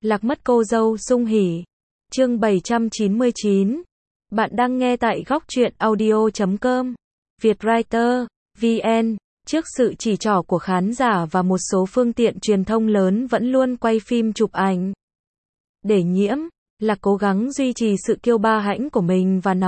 Lạc mất cô dâu Dung Hỉ. Chương 799. Bạn đang nghe tại góc truyện audio.com. Vietwriter, VN. Trước sự chỉ trỏ của khán giả và một số phương tiện truyền thông lớn vẫn luôn quay phim chụp ảnh, Để Nhiễm là cố gắng duy trì sự kiêu ba hãnh của mình và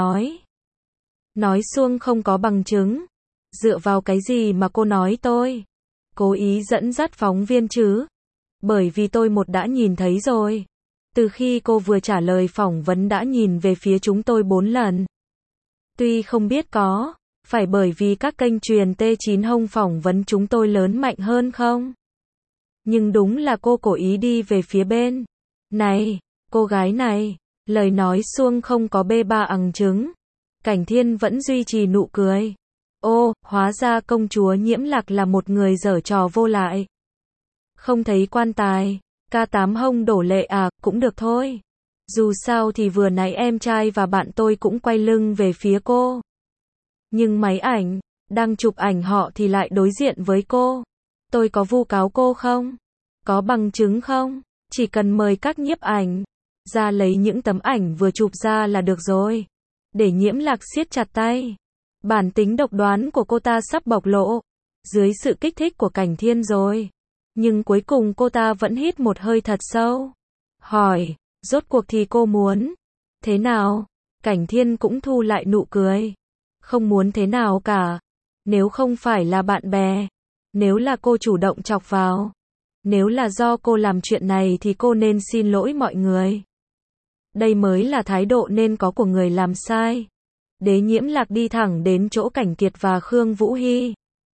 nói suông không có bằng chứng. Dựa vào cái gì mà cô nói tôi cố ý dẫn dắt phóng viên chứ? Bởi vì tôi đã nhìn thấy rồi. Từ khi cô vừa trả lời phỏng vấn đã nhìn về phía chúng tôi 4 lần. Tuy không biết có phải bởi vì các kênh truyền T9 Hông phỏng vấn chúng tôi lớn mạnh hơn không? Nhưng đúng là cô cố ý đi về phía bên này. Cô gái này, lời nói suông không có bê ba bằng chứng. Cảnh Thiên vẫn duy trì nụ cười. Ô, hóa ra công chúa Nhiễm Lạc là một người giở trò vô lại. Không thấy quan tài, K8 Hông đổ lệ à, cũng được thôi. Dù sao thì vừa nãy em trai và bạn tôi cũng quay lưng về phía cô. Nhưng máy ảnh, đang chụp ảnh họ thì lại đối diện với cô. Tôi có vu cáo cô không? Có bằng chứng không? Chỉ cần mời các nhiếp ảnh ra lấy những tấm ảnh vừa chụp ra là được rồi. Để Nhiễm Lạc siết chặt tay. Bản tính độc đoán của cô ta sắp bộc lộ dưới sự kích thích của Cảnh Thiên rồi. Nhưng cuối cùng cô ta vẫn hít một hơi thật sâu. Hỏi, rốt cuộc thì cô muốn thế nào? Cảnh Thiên cũng thu lại nụ cười. Không muốn thế nào cả. Nếu không phải là bạn bè, nếu là cô chủ động chọc vào, nếu là do cô làm chuyện này thì cô nên xin lỗi mọi người. Đây mới là thái độ nên có của người làm sai. Đế Nhiễm Lạc đi thẳng đến chỗ Cảnh Kiệt và Khương Vũ Hy.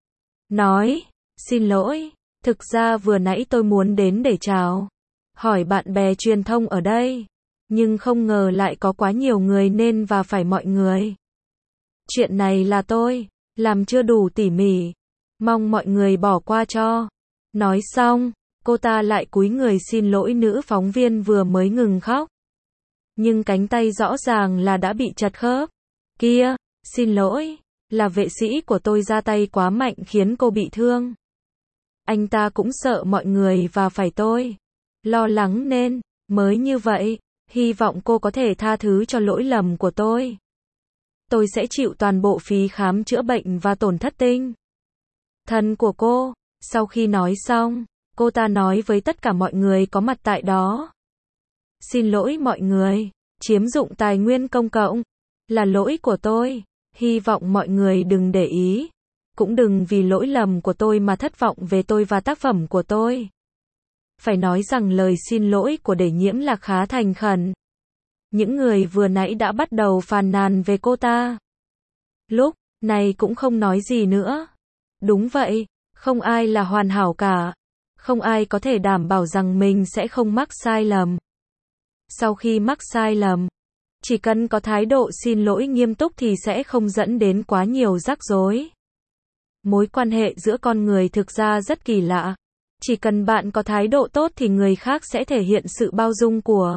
Nói, xin lỗi, thực ra vừa nãy tôi muốn đến để chào hỏi bạn bè truyền thông ở đây. Nhưng không ngờ lại có quá nhiều người nên và phải mọi người. Chuyện này là tôi làm chưa đủ tỉ mỉ. Mong mọi người bỏ qua cho. Nói xong, cô ta lại cúi người xin lỗi nữ phóng viên vừa mới ngừng khóc. Nhưng cánh tay rõ ràng là đã bị chật khớp. Kia, xin lỗi, là vệ sĩ của tôi ra tay quá mạnh khiến cô bị thương. Anh ta cũng sợ mọi người và phải tôi lo lắng nên mới như vậy. Hy vọng cô có thể tha thứ cho lỗi lầm của tôi. Tôi sẽ chịu toàn bộ phí khám chữa bệnh và tổn thất tinh thần của cô. Sau khi nói xong, cô ta nói với tất cả mọi người có mặt tại đó. Xin lỗi mọi người, chiếm dụng tài nguyên công cộng là lỗi của tôi. Hy vọng mọi người đừng để ý. Cũng đừng vì lỗi lầm của tôi mà thất vọng về tôi và tác phẩm của tôi. Phải nói rằng lời xin lỗi của Để Nhiễm Lạc khá thành khẩn. Những người vừa nãy đã bắt đầu phàn nàn về cô ta. Lúc này cũng không nói gì nữa. Đúng vậy, không ai là hoàn hảo cả. Không ai có thể đảm bảo rằng mình sẽ không mắc sai lầm. Sau khi mắc sai lầm, chỉ cần có thái độ xin lỗi nghiêm túc thì sẽ không dẫn đến quá nhiều rắc rối. Mối quan hệ giữa con người thực ra rất kỳ lạ. Chỉ cần bạn có thái độ tốt thì người khác sẽ thể hiện sự bao dung của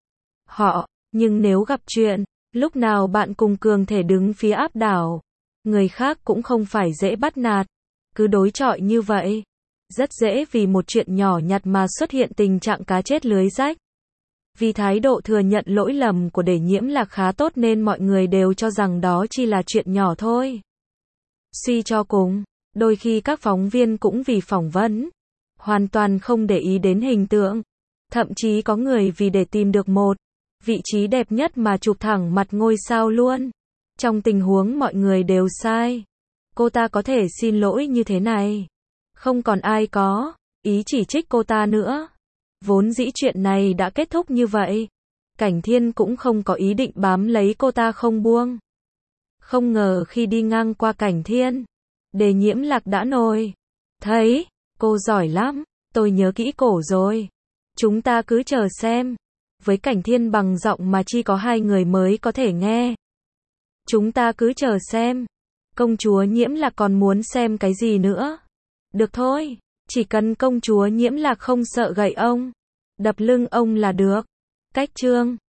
họ. Nhưng nếu gặp chuyện, lúc nào bạn cùng cường thể đứng phía áp đảo, người khác cũng không phải dễ bắt nạt. Cứ đối chọi như vậy, rất dễ vì một chuyện nhỏ nhặt mà xuất hiện tình trạng cá chết lưới rách. Vì thái độ thừa nhận lỗi lầm của Để Nhiễm Lạc khá tốt nên mọi người đều cho rằng đó chỉ là chuyện nhỏ thôi. Suy cho cùng, đôi khi các phóng viên cũng vì phỏng vấn, hoàn toàn không để ý đến hình tượng. Thậm chí có người vì để tìm được một vị trí đẹp nhất mà chụp thẳng mặt ngôi sao luôn. Trong tình huống mọi người đều sai, cô ta có thể xin lỗi như thế này. Không còn ai có ý chỉ trích cô ta nữa. Vốn dĩ chuyện này đã kết thúc như vậy. Cảnh Thiên cũng không có ý định bám lấy cô ta không buông. Không ngờ khi đi ngang qua Cảnh Thiên, Để Nhiễm Lạc đã nổi. Thấy, cô giỏi lắm, tôi nhớ kỹ cổ rồi. Chúng ta cứ chờ xem. Với Cảnh Thiên bằng giọng mà chỉ có hai người mới có thể nghe. Chúng ta cứ chờ xem. Công chúa Nhiễm Lạc còn muốn xem cái gì nữa? Được thôi, chỉ cần công chúa Nhiễm Lạc không sợ gậy ông đập lưng ông là được. Cách chương